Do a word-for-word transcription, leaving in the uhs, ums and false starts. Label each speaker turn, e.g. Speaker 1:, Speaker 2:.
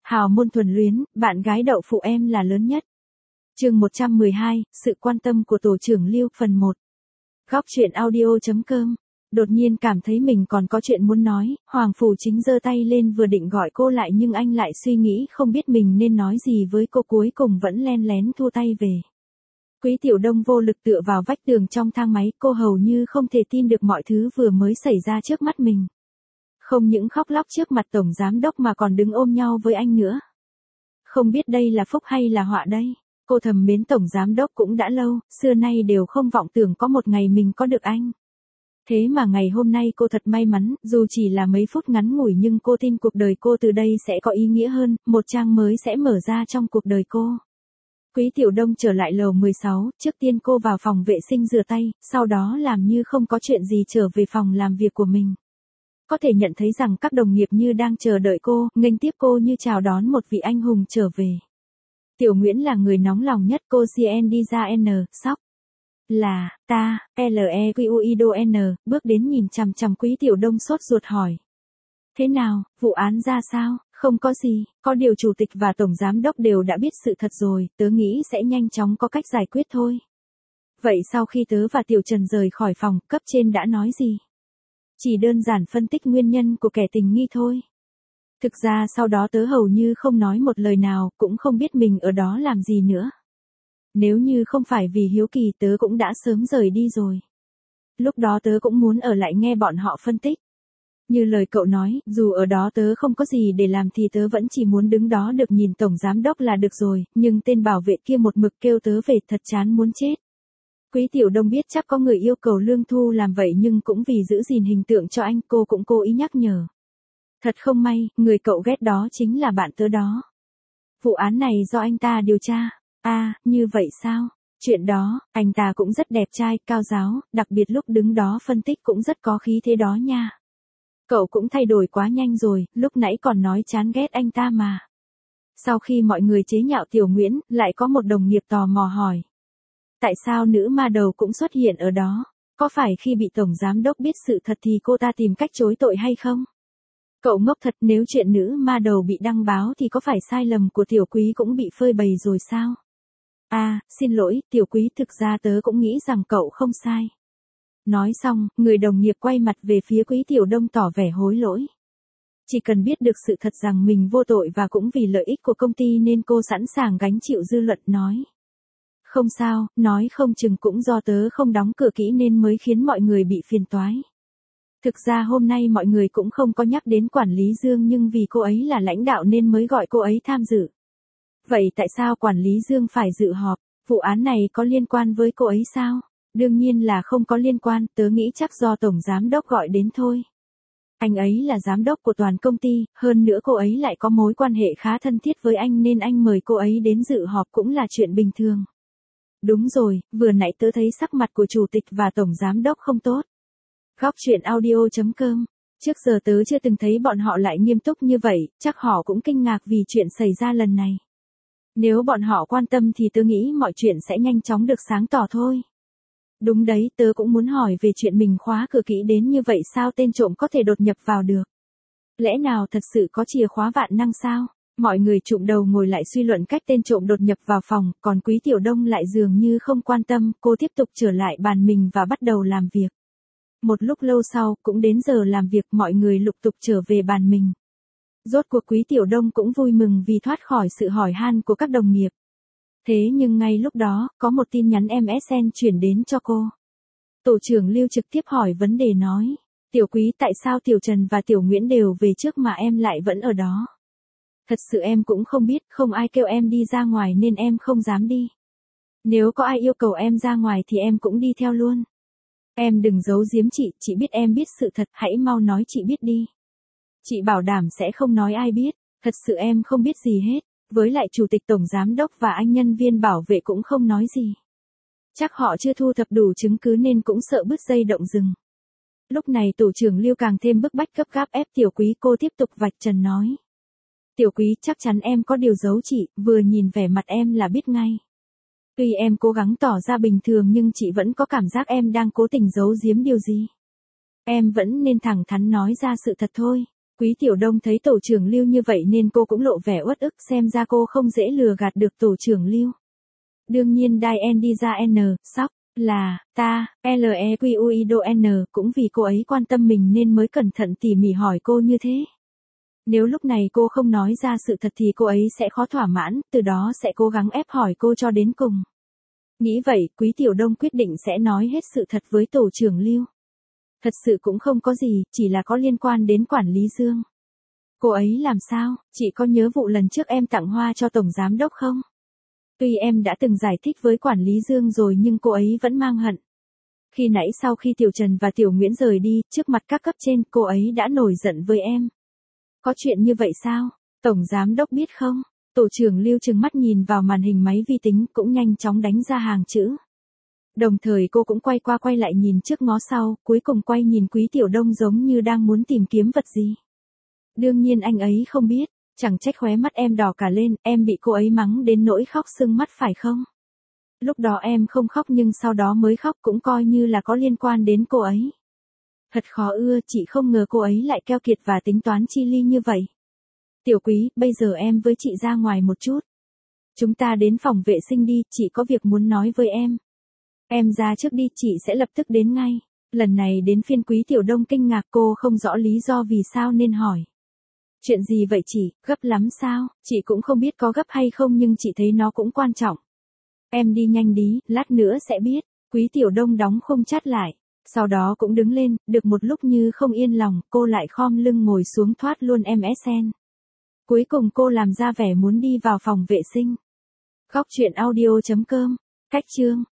Speaker 1: Hào môn thuần luyến, bạn gái đậu phụ em là lớn nhất. Chương một trăm mười hai, sự quan tâm của tổ trưởng Lưu phần một. Góc truyện audio.com. Đột nhiên cảm thấy mình còn có chuyện muốn nói, Hoàng Phủ Chính giơ tay lên vừa định gọi cô lại nhưng anh lại suy nghĩ không biết mình nên nói gì với cô, cuối cùng vẫn len lén thu tay về. Quý Tiểu Đông vô lực tựa vào vách tường trong thang máy, cô hầu như không thể tin được mọi thứ vừa mới xảy ra trước mắt mình. Không những khóc lóc trước mặt tổng giám đốc mà còn đứng ôm nhau với anh nữa. Không biết đây là phúc hay là họa đây. Cô thầm mến tổng giám đốc cũng đã lâu, xưa nay đều không vọng tưởng có một ngày mình có được anh. Thế mà ngày hôm nay cô thật may mắn, dù chỉ là mấy phút ngắn ngủi nhưng cô tin cuộc đời cô từ đây sẽ có ý nghĩa hơn, một trang mới sẽ mở ra trong cuộc đời cô. Quý Tiểu Đông trở lại lầu mười sáu, trước tiên cô vào phòng vệ sinh rửa tay, sau đó làm như không có chuyện gì trở về phòng làm việc của mình. Có thể nhận thấy rằng các đồng nghiệp như đang chờ đợi cô, nghênh tiếp cô như chào đón một vị anh hùng trở về. Tiểu Nguyễn là người nóng lòng nhất, cô Cien đi ra N, sóc. Là, ta, L E Q U I D O N, bước đến nhìn chằm chằm Quý Tiểu Đông sốt ruột hỏi. Thế nào, vụ án ra sao? Không có gì, có điều chủ tịch và tổng giám đốc đều đã biết sự thật rồi, tớ nghĩ sẽ nhanh chóng có cách giải quyết thôi. Vậy sau khi tớ và Tiểu Trần rời khỏi phòng, cấp trên đã nói gì? Chỉ đơn giản phân tích nguyên nhân của kẻ tình nghi thôi. Thực ra sau đó tớ hầu như không nói một lời nào, cũng không biết mình ở đó làm gì nữa. Nếu như không phải vì hiếu kỳ tớ cũng đã sớm rời đi rồi. Lúc đó tớ cũng muốn ở lại nghe bọn họ phân tích. Như lời cậu nói, dù ở đó tớ không có gì để làm thì tớ vẫn chỉ muốn đứng đó được nhìn tổng giám đốc là được rồi, nhưng tên bảo vệ kia một mực kêu tớ về, thật chán muốn chết. Quý Tiểu Đông biết chắc có người yêu cầu Lương Thu làm vậy nhưng cũng vì giữ gìn hình tượng cho anh, cô cũng cố ý nhắc nhở. Thật không may, người cậu ghét đó chính là bạn tớ đó. Vụ án này do anh ta điều tra. À, như vậy sao? Chuyện đó, anh ta cũng rất đẹp trai, cao giáo, đặc biệt lúc đứng đó phân tích cũng rất có khí thế đó nha. Cậu cũng thay đổi quá nhanh rồi, lúc nãy còn nói chán ghét anh ta mà. Sau khi mọi người chế nhạo Tiểu Nguyễn, lại có một đồng nghiệp tò mò hỏi. Tại sao nữ ma đầu cũng xuất hiện ở đó? Có phải khi bị tổng giám đốc biết sự thật thì cô ta tìm cách chối tội hay không? Cậu ngốc thật, nếu chuyện nữ ma đầu bị đăng báo thì có phải sai lầm của Tiểu Quý cũng bị phơi bày rồi sao? À, xin lỗi, Tiểu Quý, thực ra tớ cũng nghĩ rằng cậu không sai. Nói xong, người đồng nghiệp quay mặt về phía Quý Tiểu Đông tỏ vẻ hối lỗi. Chỉ cần biết được sự thật rằng mình vô tội và cũng vì lợi ích của công ty nên cô sẵn sàng gánh chịu dư luận nói. Không sao, nói không chừng cũng do tớ không đóng cửa kỹ nên mới khiến mọi người bị phiền toái. Thực ra hôm nay mọi người cũng không có nhắc đến quản lý Dương nhưng vì cô ấy là lãnh đạo nên mới gọi cô ấy tham dự. Vậy tại sao quản lý Dương phải dự họp? Vụ án này có liên quan với cô ấy sao? Đương nhiên là không có liên quan, tớ nghĩ chắc do tổng giám đốc gọi đến thôi. Anh ấy là giám đốc của toàn công ty, hơn nữa cô ấy lại có mối quan hệ khá thân thiết với anh nên anh mời cô ấy đến dự họp cũng là chuyện bình thường. Đúng rồi, vừa nãy tớ thấy sắc mặt của chủ tịch và tổng giám đốc không tốt. Góc truyện audio.com. Trước giờ tớ chưa từng thấy bọn họ lại nghiêm túc như vậy, chắc họ cũng kinh ngạc vì chuyện xảy ra lần này. Nếu bọn họ quan tâm thì tớ nghĩ mọi chuyện sẽ nhanh chóng được sáng tỏ thôi. Đúng đấy, tớ cũng muốn hỏi về chuyện mình khóa cửa kỹ đến như vậy sao tên trộm có thể đột nhập vào được. Lẽ nào thật sự có chìa khóa vạn năng sao? Mọi người trụm đầu ngồi lại suy luận cách tên trộm đột nhập vào phòng, còn Quý Tiểu Đông lại dường như không quan tâm, cô tiếp tục trở lại bàn mình và bắt đầu làm việc. Một lúc lâu sau, cũng đến giờ làm việc, mọi người lục tục trở về bàn mình. Rốt cuộc Quý Tiểu Đông cũng vui mừng vì thoát khỏi sự hỏi han của các đồng nghiệp. Thế nhưng ngay lúc đó, có một tin nhắn em ét en chuyển đến cho cô. Tổ trưởng Lưu trực tiếp hỏi vấn đề nói. Tiểu Quý, tại sao Tiểu Trần và Tiểu Nguyễn đều về trước mà em lại vẫn ở đó? Thật sự em cũng không biết, không ai kêu em đi ra ngoài nên em không dám đi. Nếu có ai yêu cầu em ra ngoài thì em cũng đi theo luôn. Em đừng giấu giếm chị, chị biết em biết sự thật, hãy mau nói chị biết đi. Chị bảo đảm sẽ không nói ai biết, thật sự em không biết gì hết, với lại chủ tịch tổng giám đốc và anh nhân viên bảo vệ cũng không nói gì. Chắc họ chưa thu thập đủ chứng cứ nên cũng sợ bứt dây động rừng. Lúc này tổ trưởng Lưu càng thêm bức bách gấp gáp ép Tiểu Quý, cô tiếp tục vạch trần nói. Tiểu Quý, chắc chắn em có điều giấu chị, vừa nhìn vẻ mặt em là biết ngay. Tuy em cố gắng tỏ ra bình thường nhưng chị vẫn có cảm giác em đang cố tình giấu giếm điều gì. Em vẫn nên thẳng thắn nói ra sự thật thôi. Quý Tiểu Đông thấy tổ trưởng Lưu như vậy nên cô cũng lộ vẻ uất ức, xem ra cô không dễ lừa gạt được tổ trưởng Lưu. Đương nhiên Diane đi ra N, sóc, là, ta, L E Q U I D O N, cũng vì cô ấy quan tâm mình nên mới cẩn thận tỉ mỉ hỏi cô như thế. Nếu lúc này cô không nói ra sự thật thì cô ấy sẽ khó thỏa mãn, từ đó sẽ cố gắng ép hỏi cô cho đến cùng. Nghĩ vậy, Quý Tiểu Đông quyết định sẽ nói hết sự thật với tổ trưởng Lưu. Thật sự cũng không có gì, chỉ là có liên quan đến quản lý Dương. Cô ấy làm sao, chị có nhớ vụ lần trước em tặng hoa cho Tổng Giám Đốc không? Tuy em đã từng giải thích với quản lý Dương rồi nhưng cô ấy vẫn mang hận. Khi nãy sau khi Tiểu Trần và Tiểu Nguyễn rời đi, trước mặt các cấp trên, cô ấy đã nổi giận với em. Có chuyện như vậy sao? Tổng Giám Đốc biết không? Tổ trưởng Lưu trừng mắt nhìn vào màn hình máy vi tính cũng nhanh chóng đánh ra hàng chữ. Đồng thời cô cũng quay qua quay lại nhìn trước ngó sau, cuối cùng quay nhìn Quý Tiểu Đông giống như đang muốn tìm kiếm vật gì. Đương nhiên anh ấy không biết, chẳng trách khóe mắt em đỏ cả lên, em bị cô ấy mắng đến nỗi khóc sưng mắt phải không? Lúc đó em không khóc nhưng sau đó mới khóc cũng coi như là có liên quan đến cô ấy. Thật khó ưa, chị không ngờ cô ấy lại keo kiệt và tính toán chi ly như vậy. Tiểu Quý, bây giờ em với chị ra ngoài một chút. Chúng ta đến phòng vệ sinh đi, chị có việc muốn nói với em. Em ra trước đi, chị sẽ lập tức đến ngay. Lần này đến phiên Quý Tiểu Đông kinh ngạc, cô không rõ lý do vì sao nên hỏi. Chuyện gì vậy chị, gấp lắm sao? Chị cũng không biết có gấp hay không nhưng chị thấy nó cũng quan trọng. Em đi nhanh đi, lát nữa sẽ biết. Quý Tiểu Đông đóng khung chắt lại. Sau đó cũng đứng lên, được một lúc như không yên lòng, cô lại khom lưng ngồi xuống thoát luôn em ét en. Cuối cùng cô làm ra vẻ muốn đi vào phòng vệ sinh. Góc truyện audio chấm com. Cách chương